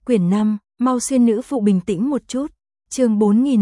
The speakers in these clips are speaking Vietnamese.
Quyển 5, mau xuyên nữ phụ bình tĩnh một chút. Chương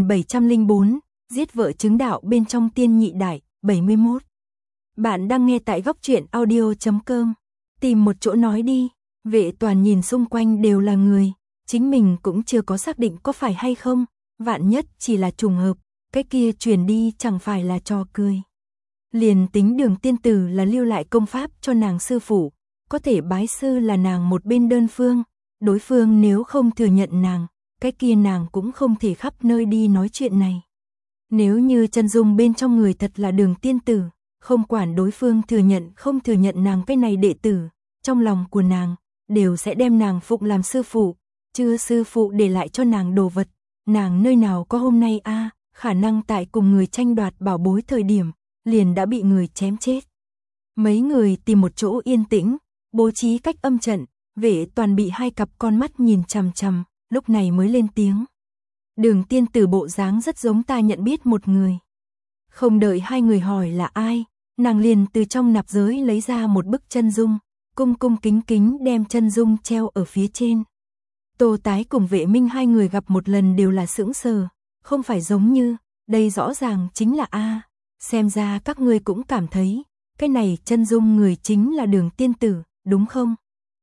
4704, giết vợ chứng đạo bên trong tiên nhị đại, 71. Bạn đang nghe tại góc truyện audio.com. Tìm một chỗ nói đi. Vệ Toàn nhìn xung quanh đều là người, chính mình cũng chưa có xác định có phải hay không, vạn nhất chỉ là trùng hợp, cái kia truyền đi chẳng phải là trò cười. Liền tính Đường tiên tử là lưu lại công pháp cho nàng sư phụ, có thể bái sư là nàng một bên đơn phương, đối phương nếu không thừa nhận nàng, cái kia nàng cũng không thể khắp nơi đi nói chuyện này. Nếu như chân dung bên trong người thật là Đường tiên tử, không quản đối phương thừa nhận không thừa nhận nàng cái này đệ tử, trong lòng của nàng đều sẽ đem nàng phụng làm sư phụ, chưa sư phụ để lại cho nàng đồ vật, nàng nơi nào có hôm nay a, khả năng tại cùng người tranh đoạt bảo bối thời điểm, liền đã bị người chém chết. Mấy người tìm một chỗ yên tĩnh, bố trí cách âm trận, Vệ Toàn bị hai cặp con mắt nhìn chằm chằm, lúc này mới lên tiếng. Đường tiên tử bộ dáng rất giống ta nhận biết một người. Không đợi hai người hỏi là ai, nàng liền từ trong nạp giới lấy ra một bức chân dung, cung cung kính kính đem chân dung treo ở phía trên. Tô Tái cùng Vệ Minh hai người gặp một lần đều là sững sờ, không phải giống như, đây rõ ràng chính là A, xem ra các ngươi cũng cảm thấy, cái này chân dung người chính là Đường tiên tử, đúng không?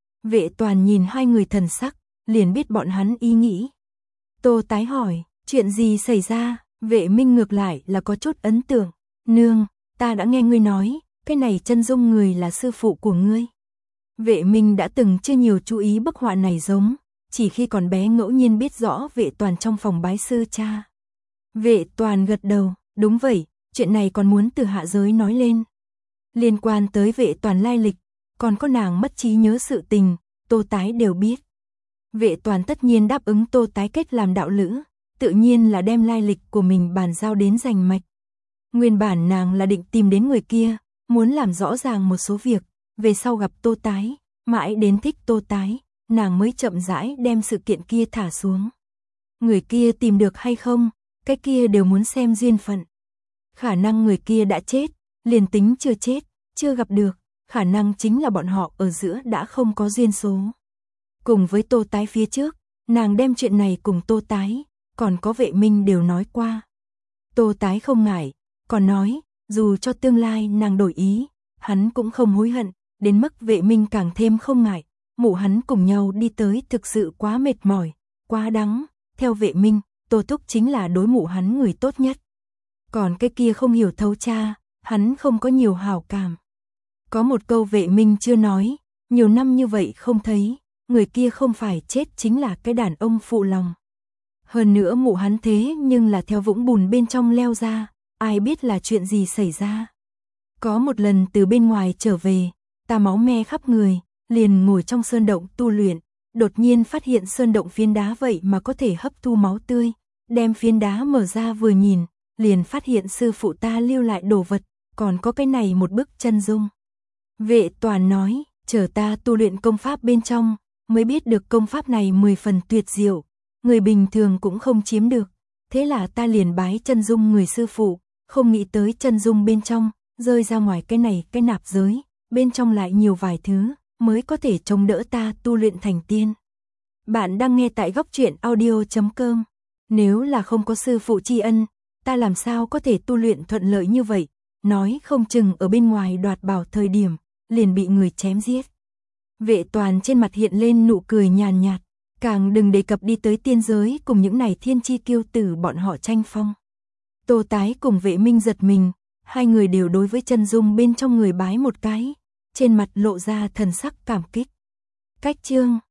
Vệ Toàn nhìn hai người thần sắc, liền biết bọn hắn ý nghĩ. Tô Tái hỏi, chuyện gì xảy ra? Vệ Minh ngược lại là có chút ấn tượng. Nương, ta đã nghe ngươi nói, cái này chân dung người là sư phụ của ngươi. Vệ Minh đã từng chưa nhiều chú ý bức họa này giống, chỉ khi còn bé ngẫu nhiên biết rõ Vệ Toàn trong phòng bái sư cha. Vệ Toàn gật đầu, đúng vậy, chuyện này còn muốn từ hạ giới nói lên. Liên quan tới Vệ Toàn lai lịch, còn có nàng mất trí nhớ sự tình, Tô Tái đều biết. Vệ Toàn tất nhiên đáp ứng Tô Tái kết làm đạo lữ, tự nhiên là đem lai lịch của mình bàn giao đến rành mạch. Nguyên bản nàng là định tìm đến người kia, muốn làm rõ ràng một số việc, về sau gặp Tô Tái, mãi đến thích Tô Tái, nàng mới chậm rãi đem sự kiện kia thả xuống. Người kia tìm được hay không, cái kia đều muốn xem duyên phận. Khả năng người kia đã chết, liền tính chưa chết, chưa gặp được, khả năng chính là bọn họ ở giữa đã không có duyên số. Cùng với Tô Tái phía trước, nàng đem chuyện này cùng Tô Tái, còn có Vệ Minh đều nói qua. Tô Tái không ngại, còn nói, dù cho tương lai nàng đổi ý, hắn cũng không hối hận, đến mức Vệ Minh càng thêm không ngại, mụ hắn cùng nhau đi tới thực sự quá mệt mỏi, quá đắng, theo Vệ Minh, Tô Thúc chính là đối mụ hắn người tốt nhất. Còn cái kia không hiểu thấu cha, hắn không có nhiều hảo cảm. Có một câu Vệ Minh chưa nói, nhiều năm như vậy không thấy, người kia không phải chết chính là cái đàn ông phụ lòng. Hơn nữa mụ hắn thế nhưng là theo vũng bùn bên trong leo ra, ai biết là chuyện gì xảy ra. Có một lần từ bên ngoài trở về, ta máu me khắp người, liền ngồi trong sơn động tu luyện, đột nhiên phát hiện sơn động phiến đá vậy mà có thể hấp thu máu tươi, đem phiến đá mở ra vừa nhìn, liền phát hiện sư phụ ta lưu lại đồ vật, còn có cái này một bức chân dung. Vệ Toàn nói, chờ ta tu luyện công pháp bên trong, mới biết được công pháp này 10 phần tuyệt diệu, người bình thường cũng không chiếm được, thế là ta liền bái chân dung người sư phụ, không nghĩ tới chân dung bên trong, rơi ra ngoài cái này cái nạp giới, bên trong lại nhiều vài thứ, mới có thể chống đỡ ta tu luyện thành tiên. Bạn đang nghe tại góc truyện audio.com, nếu là không có sư phụ tri ân, ta làm sao có thể tu luyện thuận lợi như vậy, nói không chừng ở bên ngoài đoạt bảo thời điểm, liền bị người chém giết. Vệ Toàn trên mặt hiện lên nụ cười nhàn nhạt, càng đừng đề cập đi tới tiên giới cùng những này thiên chi kiêu tử bọn họ tranh phong. Tô Tái cùng Vệ Minh giật mình, hai người đều đối với chân dung bên trong người bái một cái, trên mặt lộ ra thần sắc cảm kích. Cách chương